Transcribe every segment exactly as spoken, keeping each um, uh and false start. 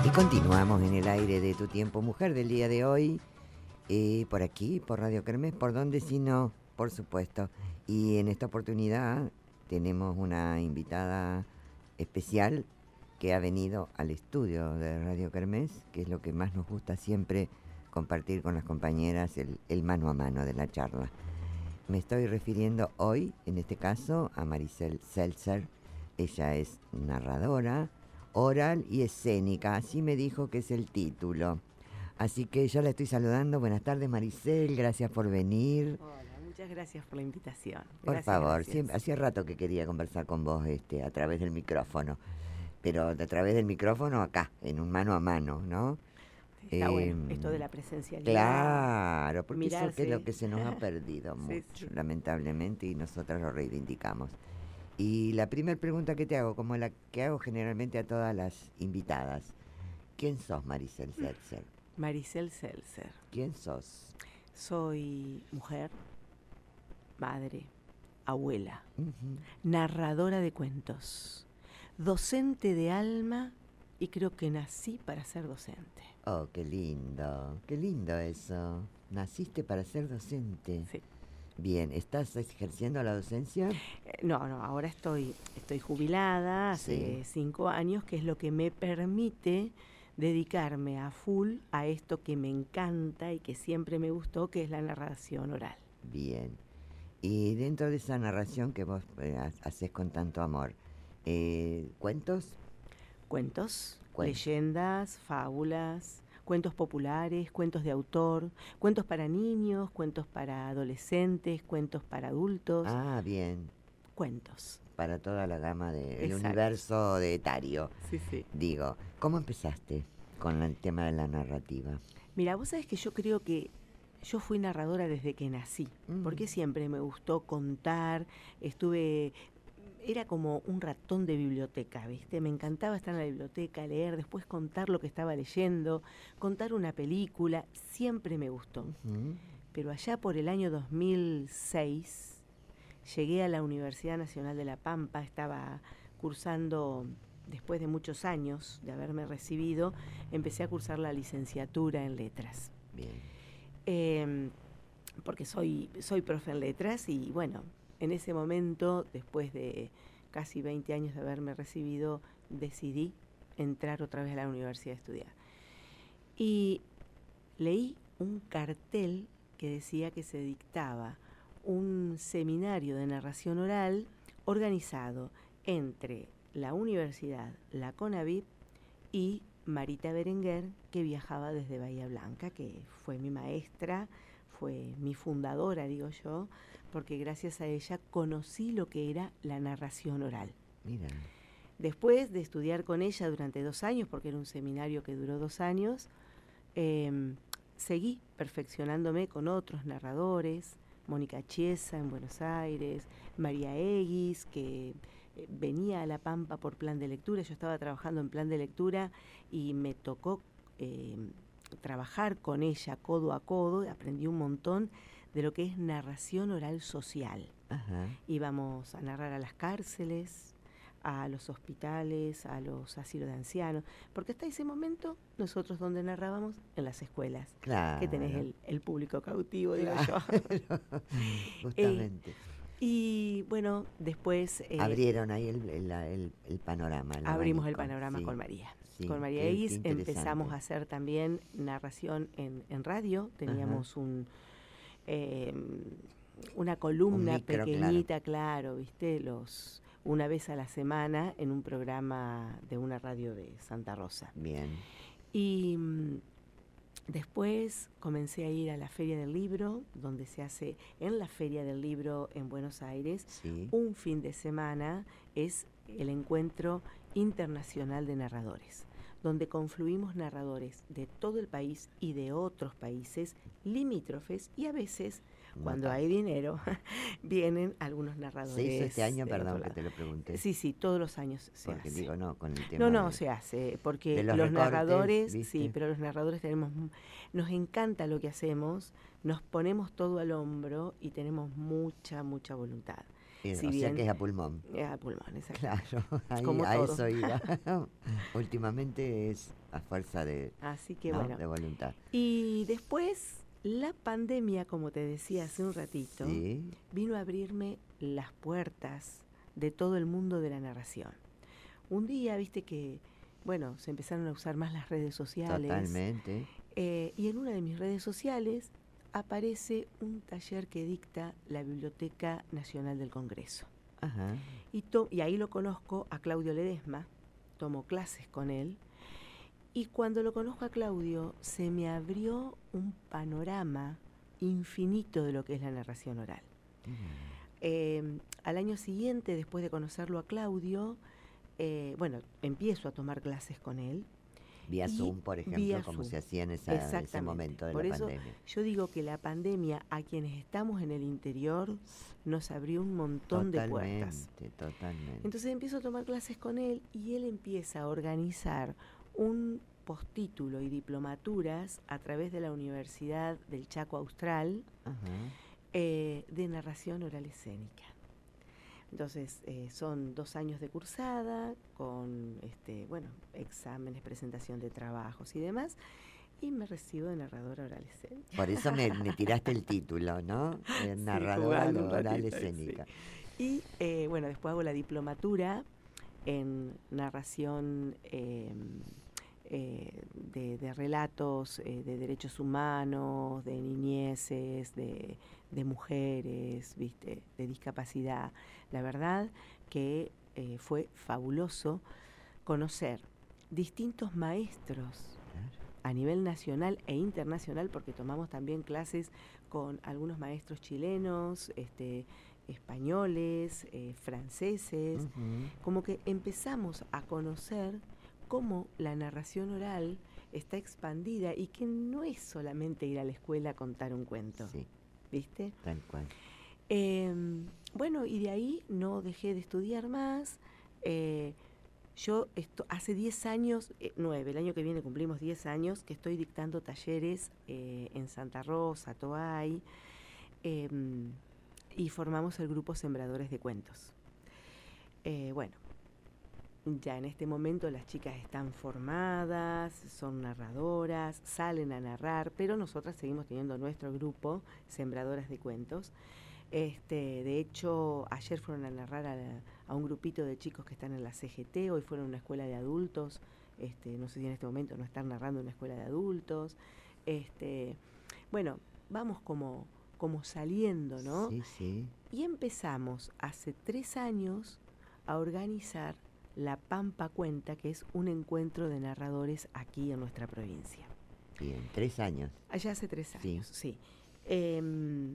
Y continuamos en el aire de Tu Tiempo Mujer del día de hoy, eh, por aquí, por Radio Kermés, por donde si no, por supuesto. Y en esta oportunidad tenemos una invitada especial que ha venido al estudio de Radio Kermés, que es lo que más nos gusta siempre compartir con las compañeras, el, el mano a mano de la charla. Me estoy refiriendo hoy, en este caso, a Maricel Seltzer. Ella es narradora, oral y escénica, así me dijo que es el título. Así que yo la estoy saludando. Buenas tardes, Maricel, gracias por venir. Hola, muchas gracias por la invitación. Por Gracias, favor, gracias. siempre, hacía rato que quería conversar con vos este, a través del micrófono, pero a través del micrófono acá, en un mano a mano, ¿no? Está Eh, bueno, esto de la presencialidad. Claro, porque mirarse. eso es lo que se nos ha perdido mucho, Sí, sí. lamentablemente, y nosotras lo reivindicamos. Y la primera pregunta que te hago, como la que hago generalmente a todas las invitadas, ¿quién sos, Maricel Seltzer? Maricel Seltzer. ¿Quién sos? Soy mujer, madre, abuela, Uh-huh. narradora de cuentos, docente de alma y creo que nací para ser docente. Oh, qué lindo, qué lindo eso. ¿Naciste para ser docente? Sí. Bien, ¿estás ejerciendo la docencia? Eh, no, no, ahora estoy, estoy jubilada hace Sí. cinco años, que es lo que me permite dedicarme a full a esto que me encanta y que siempre me gustó, que es la narración oral. Bien. Y dentro de esa narración que vos eh, ha- haces con tanto amor, eh, ¿cuentos? Cuentos, Cuentos. leyendas, fábulas, cuentos populares, cuentos de autor, cuentos para niños, cuentos para adolescentes, cuentos para adultos, Ah, bien. cuentos. Para toda la gama del Exacto. universo de etario. Sí, sí. Digo, ¿cómo empezaste con el tema de la narrativa? Mira, vos sabés que yo creo que yo fui narradora desde que nací, Mm. porque siempre me gustó contar, estuve, era como un ratón de biblioteca, ¿viste? Me encantaba estar en la biblioteca, leer, después contar lo que estaba leyendo, contar una película, siempre me gustó. Ujú. Pero allá por el año dos mil seis llegué a la Universidad Nacional de La Pampa, estaba cursando, después de muchos años de haberme recibido, empecé a cursar la licenciatura en letras. Bien. Eh, porque soy, soy profe en letras y bueno, en ese momento, después de casi veinte años de haberme recibido, decidí entrar otra vez a la universidad a estudiar. Y leí un cartel que decía que se dictaba un seminario de narración oral organizado entre la universidad, la CONAVIP y Marita Berenguer, que viajaba desde Bahía Blanca, que fue mi maestra, fue mi fundadora, digo yo, porque gracias a ella conocí lo que era la narración oral. Mira. Después de estudiar con ella durante dos años, porque era un seminario que duró dos años, eh, seguí perfeccionándome con otros narradores, Mónica Chiesa en Buenos Aires, María Eguis, que eh, venía a La Pampa por plan de lectura. Yo estaba trabajando en plan de lectura y me tocó eh, trabajar con ella codo a codo, aprendí un montón de lo que es narración oral social. Ajá. Íbamos a narrar a las cárceles, a los hospitales, a los asilos de ancianos, porque hasta ese momento nosotros donde narrábamos en las escuelas, Claro. que tenés el, el público cautivo, digo Claro. yo. Justamente. Eh, y bueno, después eh, Abrieron ahí el, el, el, el panorama. El abrimos abanico. el panorama Sí. con María. Sí, Con María qué- Eguis qué interesante. empezamos a hacer también narración en, en radio, teníamos un... Eh, una columna Un micro, pequeñita, claro. claro, ¿viste? Los, una vez a la semana en un programa de una radio de Santa Rosa. Bien. Y mm, después comencé a ir a la Feria del Libro, donde se hace en la Feria del Libro en Buenos Aires, Sí. un fin de semana es el encuentro internacional de narradores, donde confluimos narradores de todo el país y de otros países limítrofes y a veces, cuando Nota. hay dinero, vienen algunos narradores. ¿Se hizo este año? de Perdón otro que lado. te lo pregunté. Sí, sí, todos los años se Porque hace. digo, no, con el tema No, no, de- se hace, porque de los, los recortes, narradores, ¿viste? sí, pero los narradores tenemos, nos encanta lo que hacemos, nos ponemos todo al hombro y tenemos mucha, mucha voluntad. Sí, si o bien, sea que es a pulmón. Es a pulmón, exacto. Claro, ahí, Como a todo. eso iba. Últimamente es a fuerza de, Así que ¿no? bueno. de voluntad. Y después, la pandemia, como te decía hace un ratito, Sí. vino a abrirme las puertas de todo el mundo de la narración. Un día, viste que, bueno, se empezaron a usar más las redes sociales. Totalmente. Eh, y en una de mis redes sociales aparece un taller que dicta la Biblioteca Nacional del Congreso. Ajá. Y, to- y ahí lo conozco a Claudio Ledesma, tomo clases con él. Y cuando lo conozco a Claudio, se me abrió un panorama infinito de lo que es la narración oral. Mm. Eh, al año siguiente, después de conocerlo a Claudio, eh, bueno, empiezo a tomar clases con él. Vía y Zoom, por ejemplo, vía como Zoom. se hacía en esa, ese momento de Por la eso pandemia. yo digo que la pandemia, a quienes estamos en el interior, nos abrió un montón de puertas. Totalmente, totalmente. Entonces empiezo a tomar clases con él y él empieza a organizar un postítulo y diplomaturas a través de la Universidad del Chaco Austral Ajá. eh, de narración oral escénica. Entonces eh, son dos años de cursada con este, bueno, exámenes, presentación de trabajos y demás, y me recibo de narradora oral escénica. Por eso me, me tiraste el título, ¿no? Eh, Sí, narradora jugando un oral ratito, escénica. sí. Y eh, bueno, después hago la diplomatura en narración eh, eh, de, de relatos eh, de derechos humanos, de niñeces, de, de mujeres, ¿viste? De discapacidad. La verdad que eh, fue fabuloso conocer distintos maestros Claro. a nivel nacional e internacional, porque tomamos también clases con algunos maestros chilenos, este, españoles, eh, franceses, Ujú. como que empezamos a conocer cómo la narración oral está expandida y que no es solamente ir a la escuela a contar un cuento, Sí, ¿viste? tal cual. Eh, bueno, y de ahí no dejé de estudiar más. Eh, yo esto, hace diez años, eh, nueve, el año que viene cumplimos diez años, que estoy dictando talleres eh, en Santa Rosa, Toay, eh, y formamos el grupo Sembradores de Cuentos. Eh, bueno, ya en este momento las chicas están formadas, son narradoras, salen a narrar, pero nosotras seguimos teniendo nuestro grupo, Sembradoras de Cuentos. Este, de hecho, ayer fueron a narrar a, la, a un grupito de chicos que están en la C G T, hoy fueron a una escuela de adultos, este, no sé si en este momento no están narrando en una escuela de adultos. Este, bueno, vamos como, como saliendo, ¿no? Sí, sí. Y empezamos hace tres años a organizar la Pampa Cuenta, que es un encuentro de narradores aquí en nuestra provincia. Bien, tres años. Allá hace tres Sí. años, sí. Eh,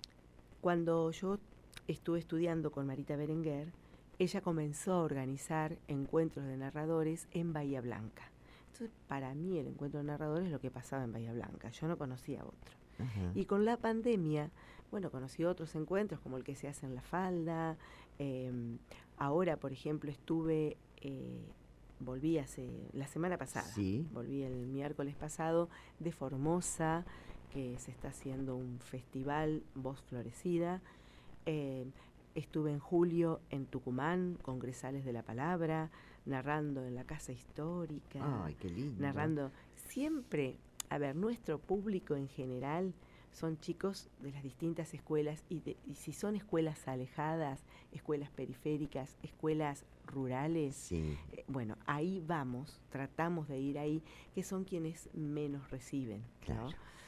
cuando yo estuve estudiando con Marita Berenguer, ella comenzó a organizar encuentros de narradores en Bahía Blanca. Entonces, para mí el encuentro de narradores es lo que pasaba en Bahía Blanca. Yo no conocía otro. Ajá. Y con la pandemia, bueno, conocí otros encuentros como el que se hace en La Falda. Eh, ahora, por ejemplo, estuve, eh, volví hace, la semana pasada, Sí. volví el miércoles pasado de Formosa, que se está haciendo un festival Voz Florecida. Eh, estuve en julio en Tucumán, Congresales de la Palabra, narrando en la Casa Histórica, Ay, qué lindo. narrando siempre, a ver, nuestro público en general son chicos de las distintas escuelas y, de, y si son escuelas alejadas, escuelas periféricas, escuelas rurales, Sí. eh, bueno, ahí vamos, tratamos de ir ahí, que son quienes menos reciben, ¿no? Claro.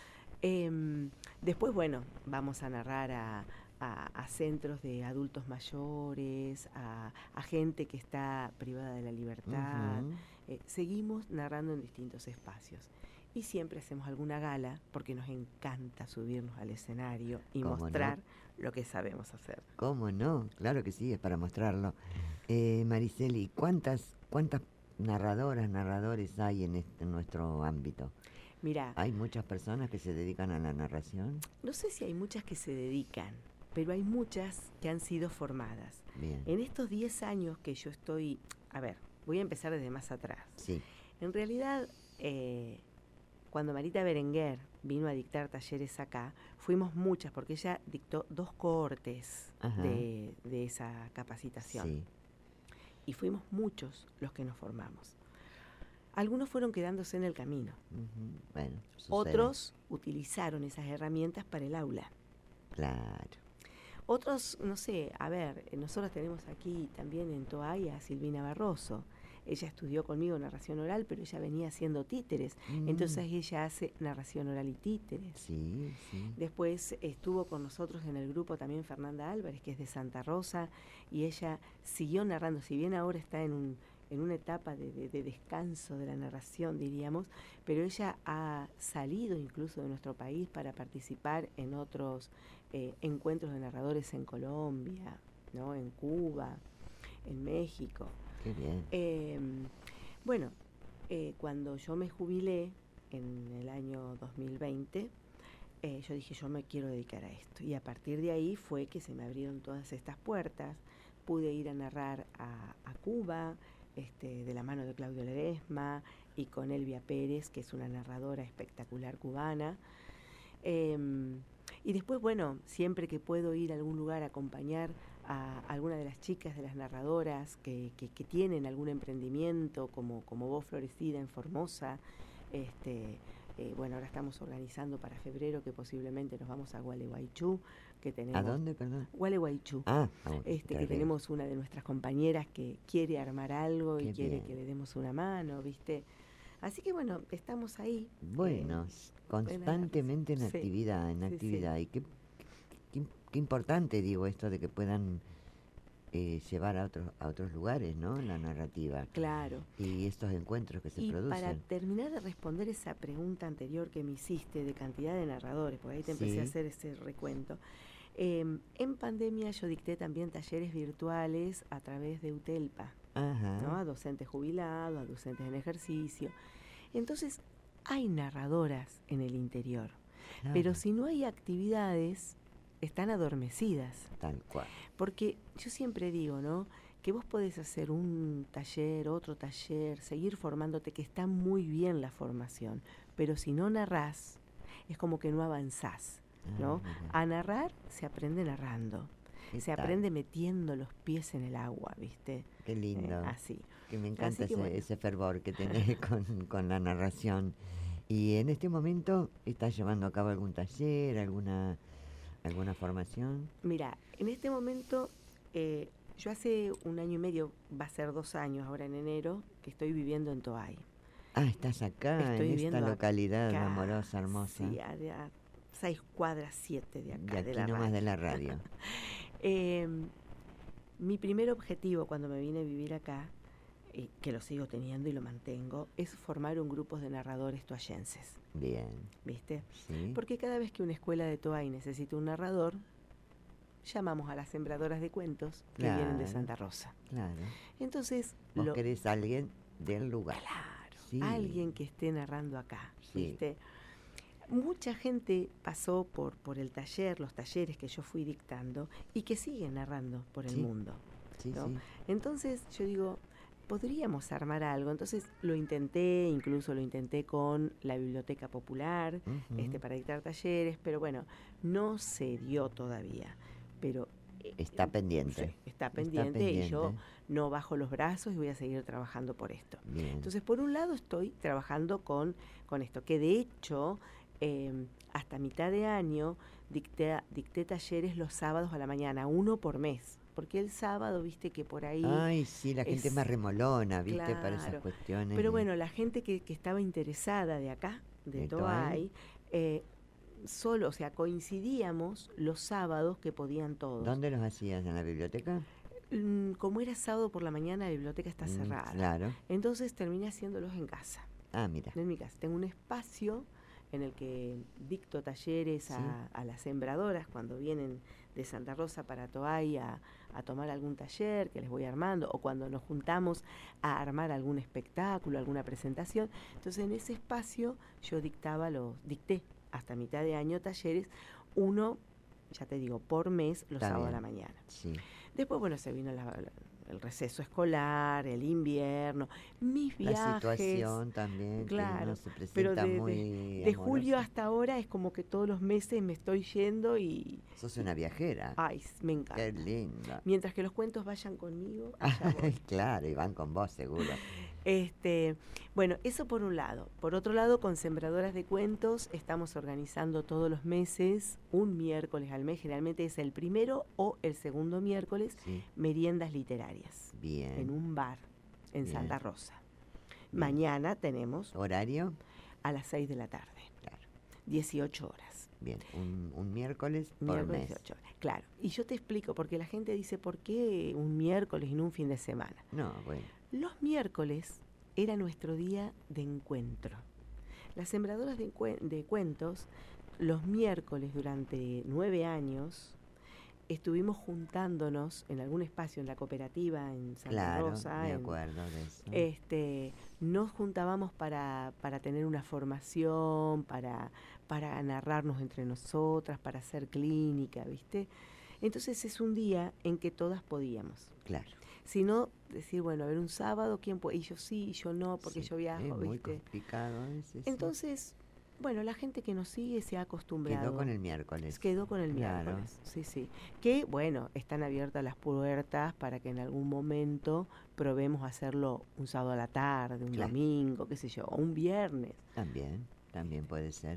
Eh, después, bueno, vamos a narrar a, a, a centros de adultos mayores, a, a gente que está privada de la libertad. Ujú. Eh, seguimos narrando en distintos espacios. Y siempre hacemos alguna gala porque nos encanta subirnos al escenario y ¿Cómo mostrar no? lo que sabemos hacer. ¿Cómo no? Claro que sí, es para mostrarlo. Eh, Mariceli, ¿cuántas, cuántas narradoras, narradores hay en, este, en nuestro ámbito? Mira, ¿Hay muchas personas que se dedican a la narración? no sé si hay muchas que se dedican, pero hay muchas que han sido formadas. Bien. En estos diez años que yo estoy, a ver, voy a empezar desde más atrás. Sí. En realidad, eh, cuando Marita Berenguer vino a dictar talleres acá, fuimos muchas, porque ella dictó dos cohortes de, de esa capacitación. Sí. Y fuimos muchos los que nos formamos. Algunos fueron quedándose en el camino. Uh-huh. Bueno, sucede. Otros utilizaron esas herramientas para el aula. Claro. Otros, no sé, a ver, nosotros tenemos aquí también en Toay a Silvina Barroso. Ella estudió conmigo narración oral, pero ella venía haciendo títeres. Mm. Entonces ella hace narración oral y títeres. Sí, sí. Después estuvo con nosotros en el grupo también Fernanda Álvarez, que es de Santa Rosa, y ella siguió narrando. Si bien ahora está en, un, en una etapa de, de, de descanso de la narración, diríamos, pero ella ha salido incluso de nuestro país para participar en otros eh, encuentros de narradores en Colombia, ¿no? En Cuba, en México. Qué bien. Eh, bueno, eh, cuando yo me jubilé en el año dos mil veinte, eh, yo dije, yo me quiero dedicar a esto. Y a partir de ahí fue que se me abrieron todas estas puertas. Pude ir a narrar a, a Cuba, este, de la mano de Claudio Ledesma y con Elvia Pérez, que es una narradora espectacular cubana. Eh, y después, bueno, siempre que puedo ir a algún lugar a acompañar a alguna de las chicas, de las narradoras que, que, que tienen algún emprendimiento, como, como Voz Florecida en Formosa. Este, eh, bueno, ahora estamos organizando para febrero que posiblemente nos vamos a Gualeguaychú. Que tenemos, ¿A dónde, perdón? Gualeguaychú. Ah, oh, este, que tenemos una de nuestras compañeras que quiere armar algo Qué y quiere bien. que le demos una mano, ¿viste? Así que bueno, estamos ahí. Bueno, eh, constantemente en, en sí, actividad, en sí, actividad. Sí. Y qué, qué, qué importante, digo, esto de que puedan eh, llevar a otros a otros lugares, ¿no? La narrativa. Claro. Y estos encuentros que se y producen. Para terminar de responder esa pregunta anterior que me hiciste de cantidad de narradores, porque ahí te empecé sí. a hacer ese recuento. Eh, en pandemia yo dicté también talleres virtuales a través de UTELPA, Ajá. ¿no? A docentes jubilados, a docentes en ejercicio. Entonces, hay narradoras en el interior, claro. Pero si no hay actividades, están adormecidas. Tal cual. Porque yo siempre digo, ¿no?, que vos podés hacer un taller, otro taller, seguir formándote, que está muy bien la formación, pero si no narrás, es como que no avanzás, ¿no? Ah, a narrar se aprende narrando. Se tal? aprende metiendo los pies en el agua, ¿viste? Qué lindo. Eh, así. Que me encanta así que ese, bueno. ese fervor que tenés con, con la narración. Y en este momento, ¿estás llevando a cabo algún taller, alguna, alguna formación? Mira, en este momento, eh, yo hace un año y medio, va a ser dos años ahora en enero, que estoy viviendo en Toay. Ah, estás acá, estoy en esta localidad acá, amorosa, hermosa. Sí, a, a seis cuadras, siete de acá, de aquí de la nomás radio. de la radio. eh, mi primer objetivo cuando me vine a vivir acá, eh, que lo sigo teniendo y lo mantengo, es formar un grupo de narradores toayenses. Bien. ¿Viste? Sí. Porque cada vez que una escuela de Toay necesita un narrador, llamamos a las sembradoras de cuentos que claro, vienen de Santa Rosa. Claro. Entonces, vos lo, querés a alguien del lugar. Claro, sí. alguien que esté narrando acá, sí. ¿viste? Mucha gente pasó por, por el taller, los talleres que yo fui dictando y que siguen narrando por el sí. mundo. Sí, ¿no? sí. Entonces yo digo, podríamos armar algo. Entonces lo intenté, incluso lo intenté con la Biblioteca Popular, uh-huh. este, para dictar talleres, pero bueno, no se dio todavía. Pero está pendiente. Sí, está pendiente. Está pendiente y yo no bajo los brazos y voy a seguir trabajando por esto. Bien. Entonces, por un lado estoy trabajando con, con esto, que de hecho, eh, hasta mitad de año dicté, dicté talleres los sábados a la mañana, uno por mes. Porque el sábado, viste que por ahí... Ay, sí, la es, gente más remolona, viste, claro, para esas cuestiones. Pero bueno, la gente que, que estaba interesada de acá, de, de Toay, eh, solo, o sea, coincidíamos los sábados que podían todos. ¿Dónde los hacías? ¿En la biblioteca? Mm, como era sábado por la mañana, la biblioteca está mm, cerrada. Claro. Entonces terminé haciéndolos en casa. Ah, mira. En mi casa. Tengo un espacio en el que dicto talleres a, sí. a las sembradoras cuando vienen de Santa Rosa para Toay a, a tomar algún taller que les voy armando, o cuando nos juntamos a armar algún espectáculo, alguna presentación. Entonces en ese espacio yo dictaba los, dicté hasta mitad de año talleres, uno, ya te digo, por mes, los sábados a la mañana. Sí. Después, bueno, se vino la, el receso escolar, el invierno, mis viajes. La situación también, claro, que no se presenta pero de, muy de, de julio hasta ahora es como que todos los meses me estoy yendo y... Sos una viajera. Ay, me encanta. Qué linda. Mientras que los cuentos vayan conmigo, allá voy. Claro, y van con vos seguro. Este, bueno, eso por un lado. Por otro lado, con Sembradoras de Cuentos estamos organizando todos los meses, un miércoles al mes, generalmente es el primero o el segundo miércoles, Sí. meriendas literarias. Bien. En un bar en Bien. Santa Rosa. Bien. Mañana tenemos ¿Horario? a las seis de la tarde, Claro. dieciocho horas. Bien, un, un miércoles por Miércoles mes. dieciocho horas. Claro, y yo te explico, porque la gente dice, ¿por qué un miércoles y no un fin de semana? No, bueno. Los miércoles era nuestro día de encuentro. Las sembradoras de, encue- de cuentos, los miércoles durante nueve años, estuvimos juntándonos en algún espacio en la cooperativa en Santa Claro, Rosa. me en- acuerdo de eso. este, nos juntábamos para, para tener una formación, para, para narrarnos entre nosotras, para hacer clínica, ¿viste? Entonces es un día en que todas podíamos. Claro. Si no, decir, bueno, a ver, un sábado, ¿quién puede? Y yo sí, y yo no, porque Sí, yo viajo, es muy ¿viste? complicado ese, sí. Entonces, bueno, la gente que nos sigue se ha acostumbrado. Quedó con el miércoles. Quedó con el Claro. miércoles, sí, sí. Que, bueno, están abiertas las puertas para que en algún momento probemos hacerlo un sábado a la tarde, un Claro. domingo, qué sé yo, o un viernes. También, también puede ser.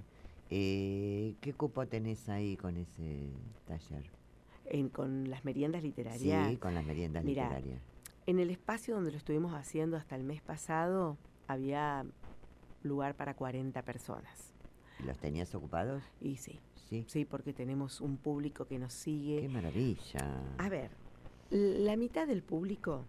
Eh, ¿Qué cupo tenés ahí con ese taller? En, con las meriendas literarias. Sí, con las meriendas Mirá, literarias. En el espacio donde lo estuvimos haciendo hasta el mes pasado, había lugar para cuarenta personas. ¿Los tenías ocupados? Y sí, Sí. sí, porque tenemos un público que nos sigue. Qué maravilla. A ver, la mitad del público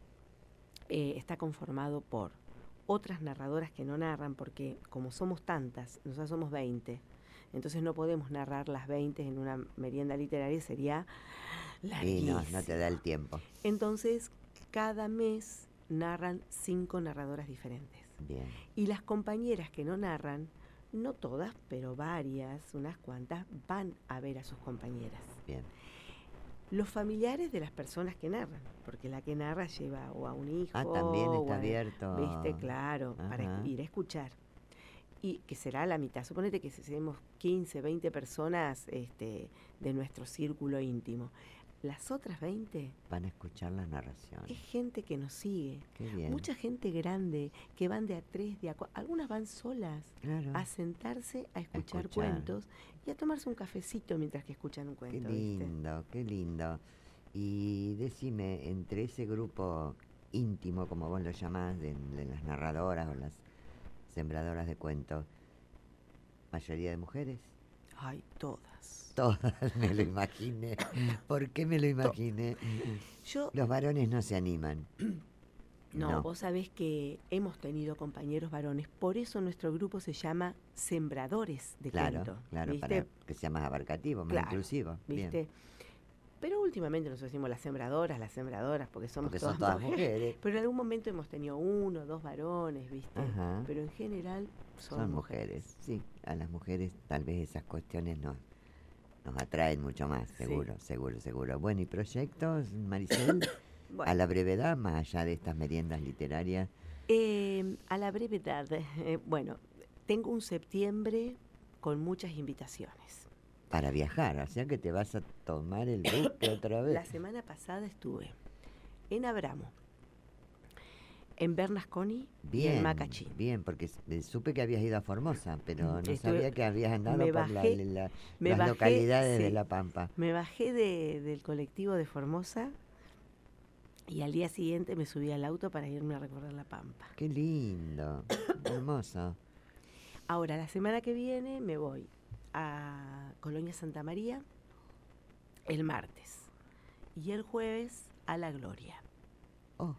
eh, está conformado por otras narradoras que no narran, porque como somos tantas, nosotros somos veinte, entonces no podemos narrar las veinte en una merienda literaria, sería Y larguísimo. no, no te da el tiempo. Entonces, cada mes narran cinco narradoras diferentes. Bien. Y las compañeras que no narran, no todas, pero varias, unas cuantas, van a ver a sus compañeras. Bien. Los familiares de las personas que narran, porque la que narra lleva o a un hijo, Ah, también o está a- abierto. viste, claro, para Ajá. ir a escuchar. Y que será la mitad. Suponete que seamos quince, veinte personas este, de nuestro círculo íntimo. Las otras veinte Van a escuchar la narración. es gente que nos sigue. Qué bien. Mucha gente grande que van de a tres, de a cuatro. Algunas van solas Claro. a sentarse a escuchar, escuchar. cuentos y a tomarse un cafecito mientras que escuchan un Qué cuento. ¿viste? lindo, qué lindo. Y decime, entre ese grupo íntimo, como vos lo llamás, de, de las narradoras o las sembradoras de cuentos, ¿mayoría de mujeres? Ay, todas. Todas, me lo imaginé. ¿Por qué me lo imaginé? Yo, Los varones no se animan. no, no. vos sabés que hemos tenido compañeros varones, por eso nuestro grupo se llama Sembradores de Claro, Cuento. claro, ¿viste? para que sea más abarcativo, más Claro, inclusivo. Bien. ¿Viste? Pero últimamente nos decimos las sembradoras, las sembradoras, porque somos Porque todas, son todas mujeres. mujeres. Pero en algún momento hemos tenido uno, dos varones, ¿viste? Ajá. Pero en general son, Son mujeres. Sí, a las mujeres tal vez esas cuestiones nos, nos atraen mucho más, Sí. seguro, seguro, seguro. Bueno, ¿y proyectos, Maricel? Bueno, A la brevedad, más allá de estas meriendas literarias. eh, a la brevedad, eh, bueno, tengo un septiembre con muchas invitaciones. Para viajar, o sea que te vas a tomar el buque otra vez. La semana pasada estuve en Abramo, en Bernasconi y Bien, en Macachí. bien, porque s- eh, supe que habías ido a Formosa, pero no Estuve- sabía que habías andado me por la- bajé- la- me las bajé, localidades de sí. La Pampa. Me bajé de- del colectivo de Formosa y al día siguiente me subí al auto para irme a recorrer La Pampa. Qué lindo, hermoso. Ahora, la semana que viene me voy a Colonia Santa María el martes y el jueves a La Gloria. Oh.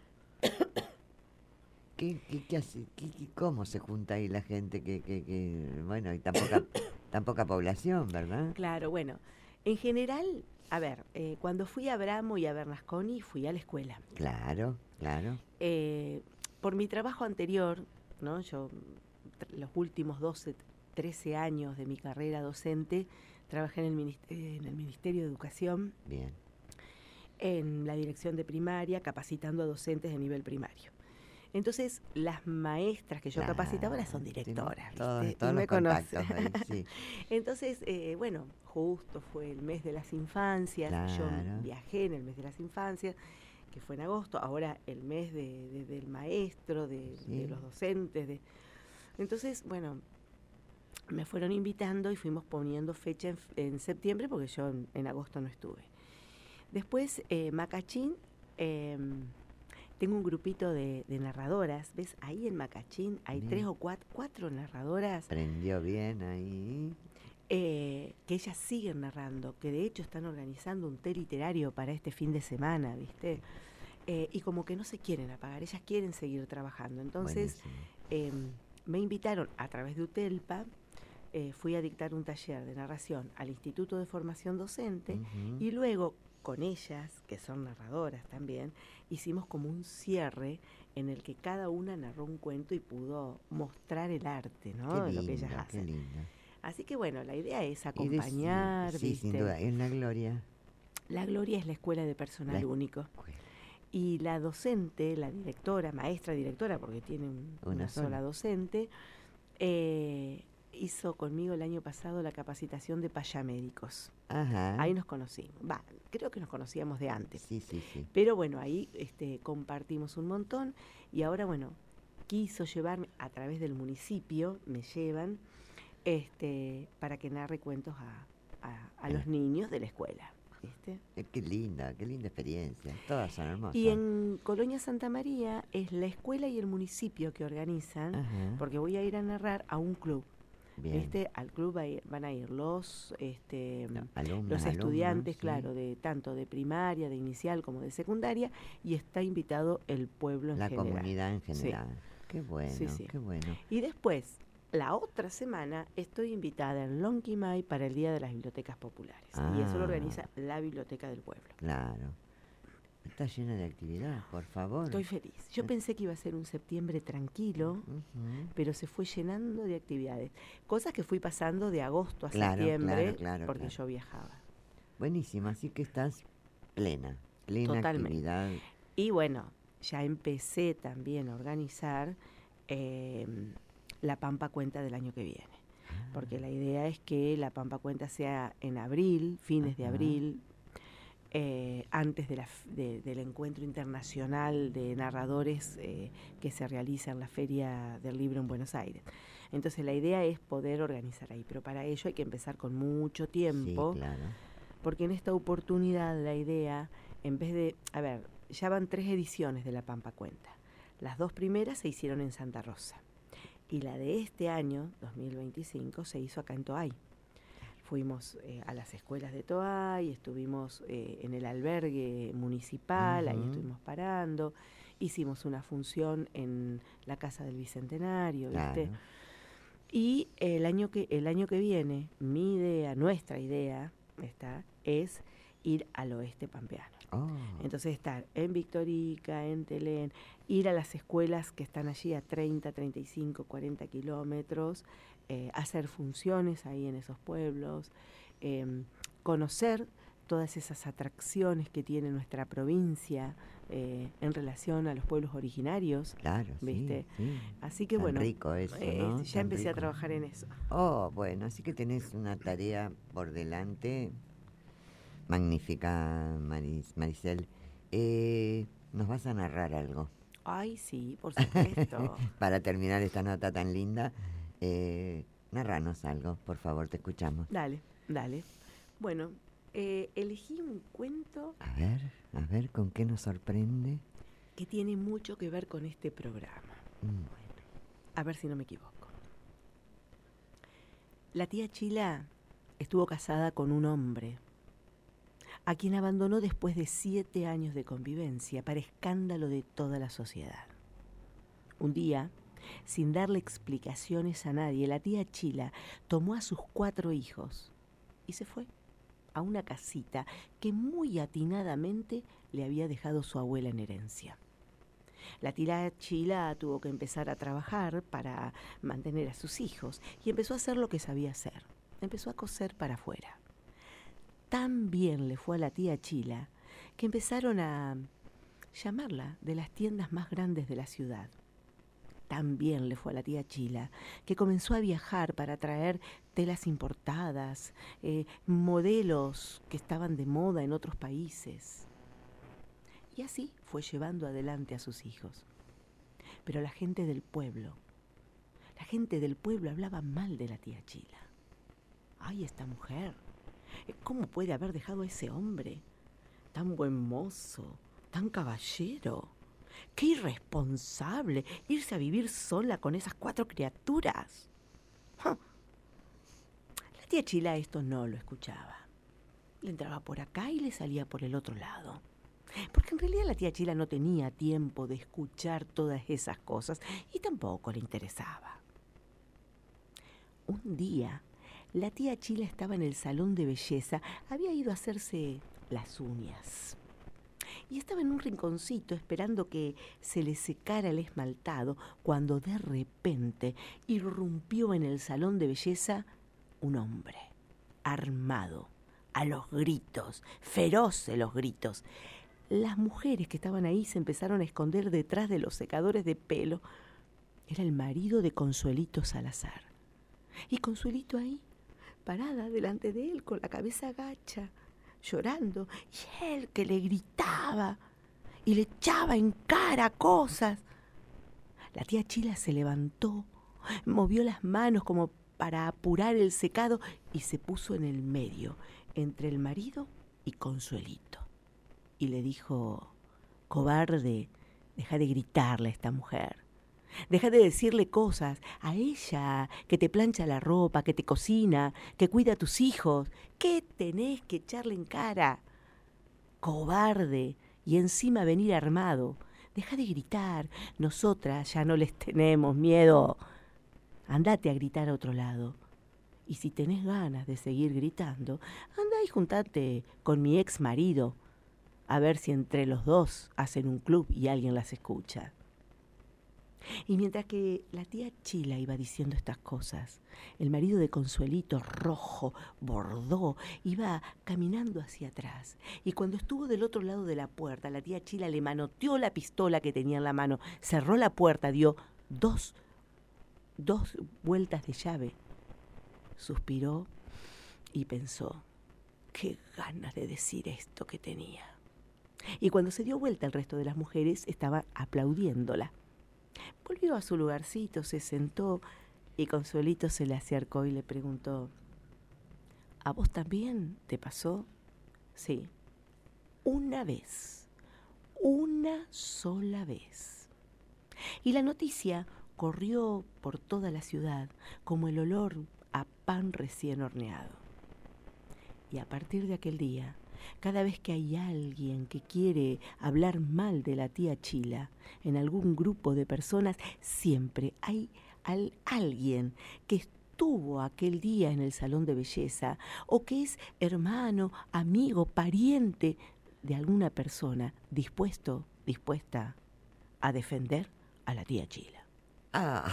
¿Qué, qué, qué hace? ¿Qué- qué- ¿Cómo se junta ahí la gente? Que, que, que bueno, y tan poca, tan poca población, ¿verdad? Claro, bueno, en general, a ver, eh, cuando fui a Abramo y a Bernasconi fui a la escuela. Claro, claro. Eh, por mi trabajo anterior, ¿no? Yo tr- los últimos doce, trece años de mi carrera docente trabajé en el, minist- eh, en el Ministerio de Educación Bien. en la dirección de primaria, capacitando a docentes de nivel primario. Entonces, las maestras que yo Claro, capacitaba ahora son directoras, todos, ¿viste? todos Y los me conocen. contactos ahí, sí. Entonces, eh, bueno, justo fue el mes de las infancias, yo Claro. viajé en el mes de las infancias, que fue en agosto, ahora el mes de, de- del maestro, de, Sí. de los docentes. De... Entonces, bueno, me fueron invitando y fuimos poniendo fecha en, en septiembre porque yo en, en agosto no estuve. Después, eh, Macachín, eh, tengo un grupito de, de narradoras, ¿ves? Ahí en Macachín hay Bien. tres o cuatro, cuatro narradoras Prendió bien ahí. eh, que ellas siguen narrando, que de hecho están organizando un té literario para este fin de semana, ¿viste? Eh, y como que no se quieren apagar, ellas quieren seguir trabajando. Entonces, eh, me invitaron a través de UTELPA, eh, fui a dictar un taller de narración al Instituto de Formación Docente, Uh-huh. y luego con ellas, que son narradoras también, hicimos como un cierre en el que cada una narró un cuento y pudo mostrar el arte, ¿no? Qué De lindo, lo que ellas qué hacen. lindo. Así que bueno, la idea es Y de- acompañar, sí, ¿viste? sin duda, en la gloria. La Gloria es la escuela de personal La único. escuela. Y la docente, la directora, maestra directora, porque tiene un- Una una, sola. sola docente, eh, hizo conmigo el año pasado la capacitación de payamédicos. Ajá. Ahí nos conocimos. Va, creo que nos conocíamos de antes. Sí, sí, sí. Pero bueno, ahí este, compartimos un montón y ahora, bueno, quiso llevarme a través del municipio, me llevan este, para que narre cuentos a, a- a los niños de la escuela. ¿Viste? Eh, Qué linda, qué linda experiencia. Todas son hermosas. Y en Colonia Santa María es la escuela y el municipio que organizan, Ajá. porque voy a ir a narrar a un club. Bien. ¿Viste? Al club va a ir- van a ir los este, No, alumnos, los estudiantes, alumnos, sí. claro, de tanto de primaria, de inicial como de secundaria, y está invitado el pueblo en La general. comunidad en Sí. general. Qué bueno, Sí, sí. qué bueno. Y después, la otra semana, estoy invitada en Lonquimay para el Día de las Bibliotecas Populares. Y eso lo Ah. organiza la Biblioteca del Pueblo. Claro. Está llena de actividad, por favor. Estoy feliz. Yo pensé que iba a ser un septiembre tranquilo, Ujú. pero se fue llenando de actividades. Cosas que fui pasando de agosto a Claro, septiembre, claro, claro, porque claro. yo viajaba. Buenísimo, así que estás plena, plena Totalmente. actividad. Y bueno, ya empecé también a organizar eh, la Pampa Cuenta del año que viene. Porque la idea es que la Pampa Cuenta sea en abril, fines de Ajá. abril, eh, antes de la f- de- del encuentro internacional de narradores eh, que se realiza en la Feria del Libro en Buenos Aires. Entonces la idea es poder organizar ahí, pero para ello hay que empezar con mucho tiempo, Sí, claro. porque en esta oportunidad la idea, en vez de, a ver, ya van tres ediciones de La Pampa Cuenta. Las dos primeras se hicieron en Santa Rosa y la de este año, dos mil veinticinco, se hizo acá en Toay. Fuimos eh, a las escuelas de Toay, estuvimos eh, en el albergue municipal, ahí Ujú. estuvimos parando, hicimos una función en la Casa del Bicentenario, ¿viste? Claro. Y el año que el año que viene, mi idea, nuestra idea, está, es ir al oeste pampeano. Oh, Entonces estar en Victorica, en Telén, ir a las escuelas que están allí a treinta, treinta y cinco, cuarenta kilómetros, eh, hacer funciones ahí en esos pueblos, eh, conocer todas esas atracciones que tiene nuestra provincia eh, en relación a los pueblos originarios. claro, ¿Viste? sí, sí. Así que Tan bueno, rico eso, eh, ¿no? ya Tan empecé a rico. trabajar en eso. Oh, bueno, así que tenés una tarea por delante magnífica, Maris- Maricel. Eh, nos vas a narrar algo. Ay, sí, por supuesto. Para terminar esta nota tan linda, eh, narranos algo, por favor, te escuchamos. Dale, dale. Bueno, eh, elegí un cuento A ver, a ver, ¿con qué nos sorprende? que tiene mucho que ver con este programa. Mm, A ver si no me equivoco. La tía Chila estuvo casada con un hombre a quien abandonó después de siete años de convivencia para escándalo de toda la sociedad. Un día, sin darle explicaciones a nadie, la tía Chila tomó a sus cuatro hijos y se fue a una casita que muy atinadamente le había dejado su abuela en herencia. La tía Chila tuvo que empezar a trabajar para mantener a sus hijos y empezó a hacer lo que sabía hacer. Empezó a coser para afuera. Tan bien le fue a la tía Chila que empezaron a llamarla de las tiendas más grandes de la ciudad. También le fue a la tía Chila, que comenzó a viajar para traer telas importadas, eh, modelos que estaban de moda en otros países. Y así fue llevando adelante a sus hijos. Pero la gente del pueblo, la gente del pueblo hablaba mal de la tía Chila. ¡Ay, esta mujer! ¿Cómo puede haber dejado a ese hombre? Tan buen mozo, tan caballero. ¡Qué irresponsable irse a vivir sola con esas cuatro criaturas! ¡Ja! La tía Chila esto no lo escuchaba. Le entraba por acá y le salía por el otro lado. Porque en realidad la tía Chila no tenía tiempo de escuchar todas esas cosas y tampoco le interesaba. Un día, la tía Chila estaba en el salón de belleza, había ido a hacerse las uñas. Y estaba en un rinconcito esperando que se le secara el esmaltado cuando de repente irrumpió en el salón de belleza un hombre, armado, a los gritos, feroces los gritos. Las mujeres que estaban ahí se empezaron a esconder detrás de los secadores de pelo. Era el marido de Consuelito Salazar. Y Consuelito ahí, parada delante de él con la cabeza agacha, llorando, y él que le gritaba y le echaba en cara cosas. La tía Chila se levantó, movió las manos como para apurar el secado y se puso en el medio, entre el marido y Consuelito. Y le dijo: cobarde, deja de gritarle a esta mujer. Deja de decirle cosas a ella, que te plancha la ropa, que te cocina, que cuida a tus hijos. ¿Qué tenés que echarle en cara? Cobarde, y encima venir armado. Deja de gritar, nosotras ya no les tenemos miedo. Andate a gritar a otro lado. Y si tenés ganas de seguir gritando, andá y juntate con mi ex marido, a ver si entre los dos hacen un club y alguien las escucha. Y mientras que la tía Chila iba diciendo estas cosas, el marido de Consuelito, rojo, bordó, iba caminando hacia atrás. Y cuando estuvo del otro lado de la puerta, la tía Chila le manoteó la pistola que tenía en la mano, cerró la puerta, dio dos, dos vueltas de llave, suspiró y pensó: qué ganas de decir esto que tenía. Y cuando se dio vuelta, el resto de las mujeres estaban aplaudiéndola. Volvió a su lugarcito, se sentó y Consuelito se le acercó y le preguntó: ¿a vos también te pasó? Sí, una vez, una sola vez. Y la noticia corrió por toda la ciudad como el olor a pan recién horneado. Y a partir de aquel día, cada vez que hay alguien que quiere hablar mal de la tía Chila en algún grupo de personas, siempre hay al, alguien que estuvo aquel día en el salón de belleza o que es hermano, amigo, pariente de alguna persona dispuesto, dispuesta a defender a la tía Chila. Ah,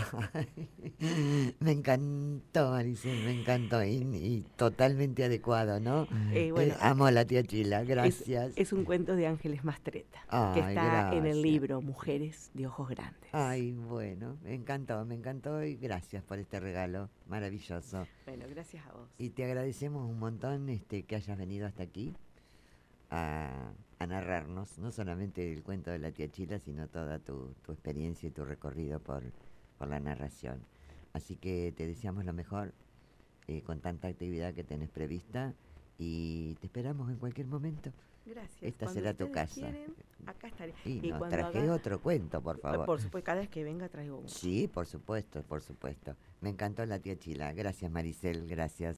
me encantó, Maricel, me encantó y, y totalmente adecuado, ¿no? Eh, bueno, eh, amo a la tía Chila, gracias. Es, es un cuento de Ángeles Mastretta, Ay, que está gracias. en el libro Mujeres de Ojos Grandes. Ay, bueno, me encantó, me encantó y gracias por este regalo maravilloso. Bueno, gracias a vos. Y te agradecemos un montón este, que hayas venido hasta aquí a, a narrarnos, no solamente el cuento de la tía Chila, sino toda tu, tu experiencia y tu recorrido por... por la narración. Así que te deseamos lo mejor eh, con tanta actividad que tenés prevista y te esperamos en cualquier momento. Gracias. Esta cuando será tu casa. Quieren, acá estaré. Y, y nos traje haga... otro cuento, por favor. Por supuesto, cada vez que venga traigo uno. Sí, por supuesto, por supuesto. Me encantó la tía Chila. Gracias, Maricel, gracias.